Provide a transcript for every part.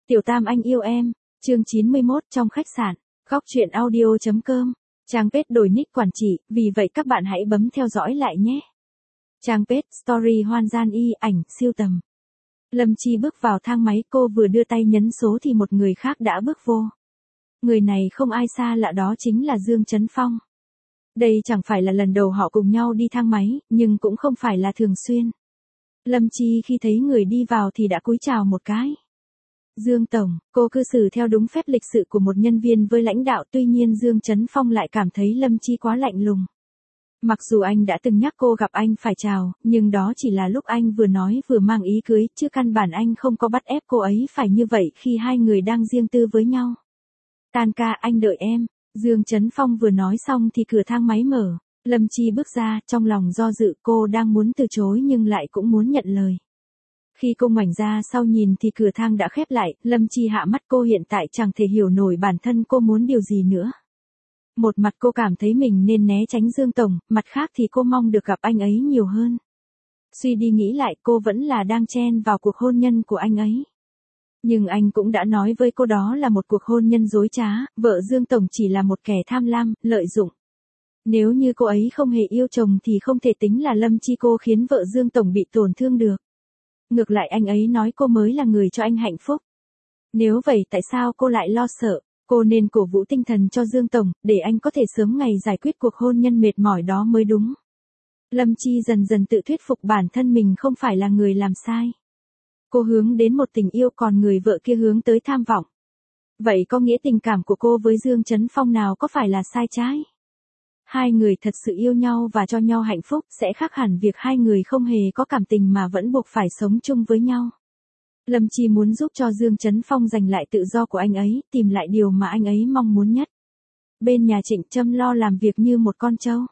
Tiểu Tam anh yêu em, chương 91 trong khách sạn, góc truyện audio.com, trang page đổi nick quản trị, vì vậy các bạn hãy bấm theo dõi lại nhé. Trang page story Hoan Gian Y ảnh siêu tầm. Lâm Chi bước vào thang máy, cô vừa đưa tay nhấn số thì một người khác đã bước vô. Người này không ai xa lạ, đó chính là Dương Chấn Phong. Đây chẳng phải là lần đầu họ cùng nhau đi thang máy, nhưng cũng không phải là thường xuyên. Lâm Chi khi thấy người đi vào thì đã cúi chào một cái. Dương Tổng, cô cư xử theo đúng phép lịch sự của một nhân viên với lãnh đạo, tuy nhiên Dương Chấn Phong lại cảm thấy Lâm Chi quá lạnh lùng. Mặc dù anh đã từng nhắc cô gặp anh phải chào, nhưng đó chỉ là lúc anh vừa nói vừa mang ý cưới, chứ căn bản anh không có bắt ép cô ấy phải như vậy khi hai người đang riêng tư với nhau. Tan ca, anh đợi em. Dương Chấn Phong vừa nói xong thì cửa thang máy mở. Lâm Chi bước ra, trong lòng do dự, cô đang muốn từ chối nhưng lại cũng muốn nhận lời. Khi cô ngoảnh ra sau nhìn thì cửa thang đã khép lại, Lâm Chi hạ mắt, cô hiện tại chẳng thể hiểu nổi bản thân cô muốn điều gì nữa. Một mặt cô cảm thấy mình nên né tránh Dương Tổng, mặt khác thì cô mong được gặp anh ấy nhiều hơn. Suy đi nghĩ lại, cô vẫn là đang chen vào cuộc hôn nhân của anh ấy. Nhưng anh cũng đã nói với cô đó là một cuộc hôn nhân dối trá, vợ Dương Tổng chỉ là một kẻ tham lam, lợi dụng. Nếu như cô ấy không hề yêu chồng thì không thể tính là Lâm Chi cô khiến vợ Dương Tổng bị tổn thương được. Ngược lại anh ấy nói cô mới là người cho anh hạnh phúc. Nếu vậy tại sao cô lại lo sợ? Cô nên cổ vũ tinh thần cho Dương Tổng, để anh có thể sớm ngày giải quyết cuộc hôn nhân mệt mỏi đó mới đúng. Lâm Chi dần dần tự thuyết phục bản thân mình không phải là người làm sai. Cô hướng đến một tình yêu, còn người vợ kia hướng tới tham vọng. Vậy có nghĩa tình cảm của cô với Dương Chấn Phong nào có phải là sai trái? Hai người thật sự yêu nhau và cho nhau hạnh phúc sẽ khác hẳn việc hai người không hề có cảm tình mà vẫn buộc phải sống chung với nhau. Lâm Chi muốn giúp cho Dương Chấn Phong giành lại tự do của anh ấy, tìm lại điều mà anh ấy mong muốn nhất. Bên nhà Trịnh Trâm lo làm việc như một con trâu.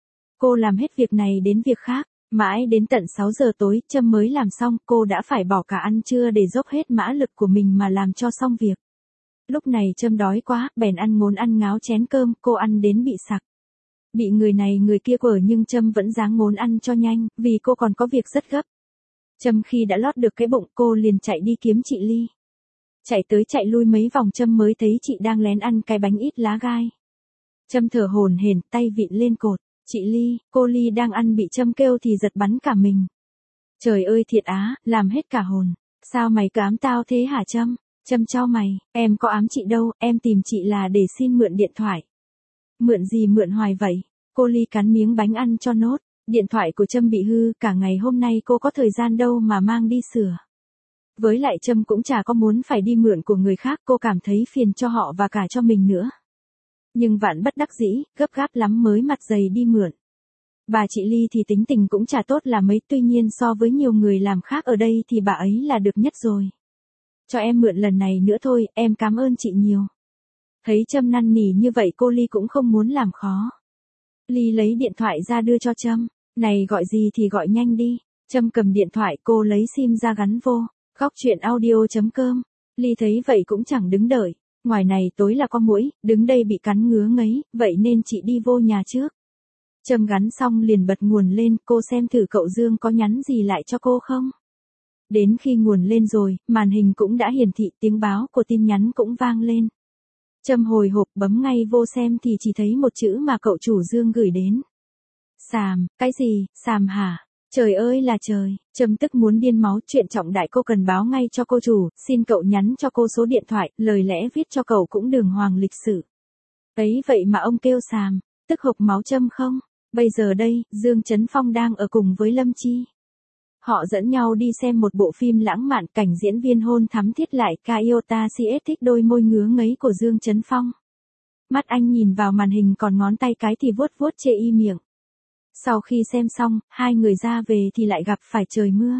Cô làm hết việc này đến việc khác, mãi đến tận 6 giờ tối Trâm mới làm xong, cô đã phải bỏ cả ăn trưa để dốc hết mã lực của mình mà làm cho xong việc. Lúc này Trâm đói quá, bèn ăn ngốn ăn ngáo chén cơm, cô ăn đến bị sặc. Bị người này người kia quở nhưng Trâm vẫn ráng ngốn ăn cho nhanh, vì cô còn có việc rất gấp. Trâm khi đã lót được cái bụng, cô liền chạy đi kiếm chị Ly. Chạy tới chạy lui mấy vòng Trâm mới thấy chị đang lén ăn cái bánh ít lá gai. Trâm thở hổn hển, tay vịn lên cột. Chị Ly, cô Ly đang ăn bị Trâm kêu thì giật bắn cả mình. Trời ơi thiệt á, làm hết cả hồn. Sao mày cứ ám tao thế hả Trâm? Trâm chau mày, em có ám chị đâu, em tìm chị là để xin mượn điện thoại. Mượn gì mượn hoài vậy? Cô Ly cắn miếng bánh ăn cho nốt. Điện thoại của Trâm bị hư, cả ngày hôm nay cô có thời gian đâu mà mang đi sửa. Với lại Trâm cũng chả có muốn phải đi mượn của người khác, cô cảm thấy phiền cho họ và cả cho mình nữa. Nhưng vạn bất đắc dĩ, gấp gáp lắm mới mặt dày đi mượn. Bà chị Ly thì tính tình cũng chả tốt là mấy, tuy nhiên so với nhiều người làm khác ở đây thì bà ấy là được nhất rồi. Cho em mượn lần này nữa thôi, em cảm ơn chị nhiều. Thấy Trâm năn nỉ như vậy cô Ly cũng không muốn làm khó. Ly lấy điện thoại ra đưa cho Trâm. Này gọi gì thì gọi nhanh đi. Trâm cầm điện thoại, cô lấy sim ra gắn vô. Góc truyện audio.com. Ly thấy vậy cũng chẳng đứng đợi. Ngoài này tối là con muỗi, đứng đây bị cắn ngứa ngấy, vậy nên chị đi vô nhà trước. Trâm gắn xong liền bật nguồn lên, cô xem thử cậu Dương có nhắn gì lại cho cô không. Đến khi nguồn lên rồi, màn hình cũng đã hiển thị, tiếng báo của tin nhắn cũng vang lên. Trâm hồi hộp bấm ngay vô xem thì chỉ thấy một chữ mà cậu chủ Dương gửi đến. Sàm, cái gì, Sàm hả? Trời ơi là trời, Trâm tức muốn điên máu, chuyện trọng đại cô cần báo ngay cho cô chủ, xin cậu nhắn cho cô số điện thoại, lời lẽ viết cho cậu cũng đường hoàng lịch sử. Ấy vậy mà ông kêu Sàm, tức hộc máu Trâm không? Bây giờ đây, Dương Chấn Phong đang ở cùng với Lâm Chi. Họ dẫn nhau đi xem một bộ phim lãng mạn, cảnh diễn viên hôn thắm thiết lại, Kyota CS thích đôi môi ngứa ngấy của Dương Chấn Phong. Mắt anh nhìn vào màn hình còn ngón tay cái thì vuốt vuốt chê y miệng. Sau khi xem xong, hai người ra về thì lại gặp phải trời mưa.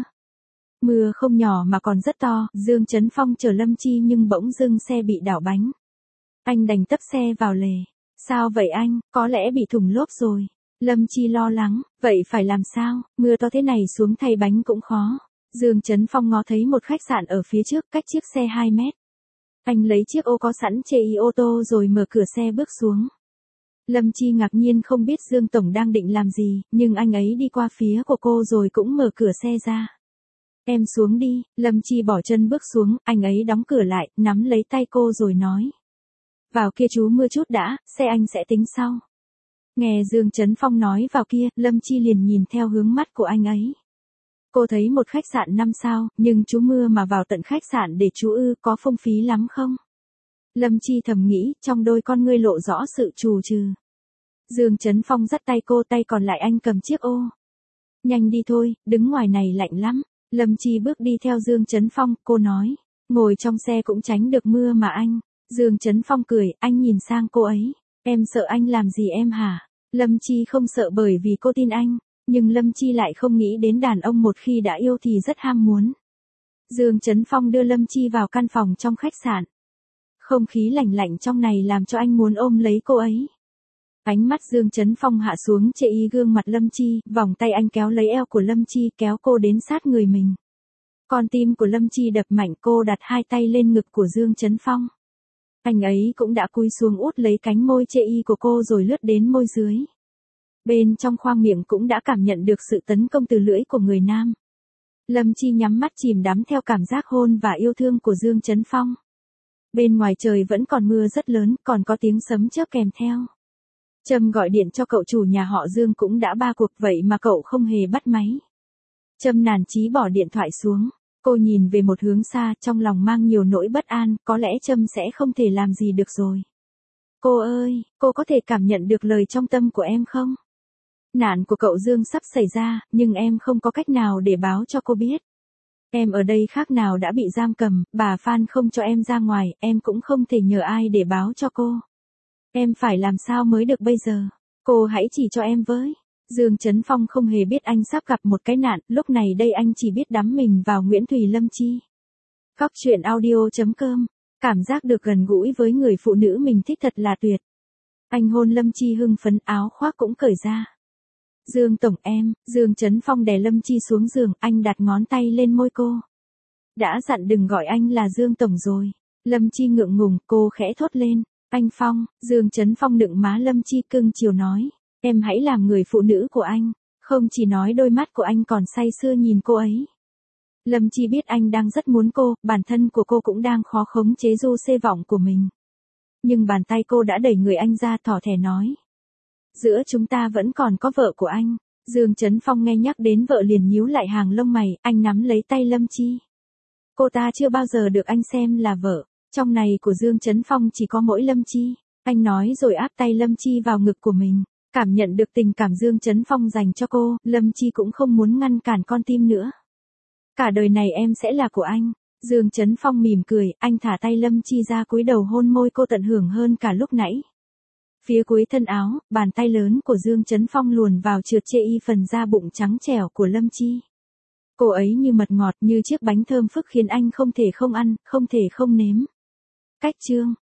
Mưa không nhỏ mà còn rất to, Dương Chấn Phong chở Lâm Chi nhưng bỗng dưng xe bị đảo bánh. Anh đành tấp xe vào lề. Sao vậy anh, có lẽ bị thủng lốp rồi. Lâm Chi lo lắng, vậy phải làm sao, mưa to thế này xuống thay bánh cũng khó. Dương Chấn Phong ngó thấy một khách sạn ở phía trước, cách chiếc xe 2 mét. Anh lấy chiếc ô có sẵn chê y ô tô rồi mở cửa xe bước xuống. Lâm Chi ngạc nhiên không biết Dương Tổng đang định làm gì, nhưng anh ấy đi qua phía của cô rồi cũng mở cửa xe ra. Em xuống đi, Lâm Chi bỏ chân bước xuống, anh ấy đóng cửa lại, nắm lấy tay cô rồi nói. Vào kia chú mưa chút đã, xe anh sẽ tính sau. Nghe Dương Chấn Phong nói vào kia, Lâm Chi liền nhìn theo hướng mắt của anh ấy. Cô thấy một khách sạn 5 sao, nhưng chú mưa mà vào tận khách sạn để chú có phung phí lắm không? Lâm Chi thầm nghĩ, trong đôi con ngươi lộ rõ sự trù trừ. Dương Chấn Phong dắt tay cô, tay còn lại anh cầm chiếc ô. Nhanh đi thôi, đứng ngoài này lạnh lắm. Lâm Chi bước đi theo Dương Chấn Phong, cô nói. Ngồi trong xe cũng tránh được mưa mà anh. Dương Chấn Phong cười, anh nhìn sang cô ấy. Em sợ anh làm gì em hả? Lâm Chi không sợ bởi vì cô tin anh. Nhưng Lâm Chi lại không nghĩ đến đàn ông một khi đã yêu thì rất ham muốn. Dương Chấn Phong đưa Lâm Chi vào căn phòng trong khách sạn. Không khí lạnh lạnh trong này làm cho anh muốn ôm lấy cô ấy. Ánh mắt Dương Chấn Phong hạ xuống chệ y gương mặt Lâm Chi, vòng tay anh kéo lấy eo của Lâm Chi kéo cô đến sát người mình. Con tim của Lâm Chi đập mạnh, cô đặt hai tay lên ngực của Dương Chấn Phong. Anh ấy cũng đã cúi xuống út lấy cánh môi chệ y của cô rồi lướt đến môi dưới. Bên trong khoang miệng cũng đã cảm nhận được sự tấn công từ lưỡi của người nam. Lâm Chi nhắm mắt chìm đắm theo cảm giác hôn và yêu thương của Dương Chấn Phong. Bên ngoài trời vẫn còn mưa rất lớn, còn có tiếng sấm chớp kèm theo. Trâm gọi điện cho cậu chủ nhà họ Dương cũng đã 3 cuộc vậy mà cậu không hề bắt máy. Trâm nản chí bỏ điện thoại xuống. Cô nhìn về một hướng xa, trong lòng mang nhiều nỗi bất an, có lẽ Trâm sẽ không thể làm gì được rồi. Cô ơi, cô có thể cảm nhận được lời trong tâm của em không? Nạn của cậu Dương sắp xảy ra, nhưng em không có cách nào để báo cho cô biết. Em ở đây khác nào đã bị giam cầm, bà Phan không cho em ra ngoài, em cũng không thể nhờ ai để báo cho cô. Em phải làm sao mới được bây giờ? Cô hãy chỉ cho em với. Dương Chấn Phong không hề biết anh sắp gặp một cái nạn, lúc này đây anh chỉ biết đắm mình vào Nguyễn Thùy Lâm Chi. Góc truyện audio.com. Cảm giác được gần gũi với người phụ nữ mình thích thật là tuyệt. Anh hôn Lâm Chi hưng phấn, áo khoác cũng cởi ra. Dương tổng em, Dương Chấn Phong đè Lâm Chi xuống giường, anh đặt ngón tay lên môi cô. Đã dặn đừng gọi anh là Dương tổng rồi. Lâm Chi ngượng ngùng, cô khẽ thốt lên. Anh Phong, Dương Chấn Phong nựng má Lâm Chi cưng chiều nói. Em hãy làm người phụ nữ của anh. Không chỉ nói, đôi mắt của anh còn say sưa nhìn cô ấy. Lâm Chi biết anh đang rất muốn cô, bản thân của cô cũng đang khó khống chế du xê vọng của mình. Nhưng bàn tay cô đã đẩy người anh ra, thỏ thẻ nói. Giữa chúng ta vẫn còn có vợ của anh. Dương Chấn Phong nghe nhắc đến vợ liền nhíu lại hàng lông mày, anh nắm lấy tay Lâm Chi. Cô ta chưa bao giờ được anh xem là vợ. Trong này của Dương Chấn Phong chỉ có mỗi Lâm Chi. Anh nói rồi áp tay Lâm Chi vào ngực của mình. Cảm nhận được tình cảm Dương Chấn Phong dành cho cô, Lâm Chi cũng không muốn ngăn cản con tim nữa. Cả đời này em sẽ là của anh. Dương Chấn Phong mỉm cười, anh thả tay Lâm Chi ra cúi đầu hôn môi cô tận hưởng hơn cả lúc nãy. Phía cuối thân áo, bàn tay lớn của Dương Chấn Phong luồn vào trượt chê y phần da bụng trắng trẻo của Lâm Chi. Cô ấy như mật ngọt, như chiếc bánh thơm phức khiến anh không thể không ăn, không thể không nếm. Cách chương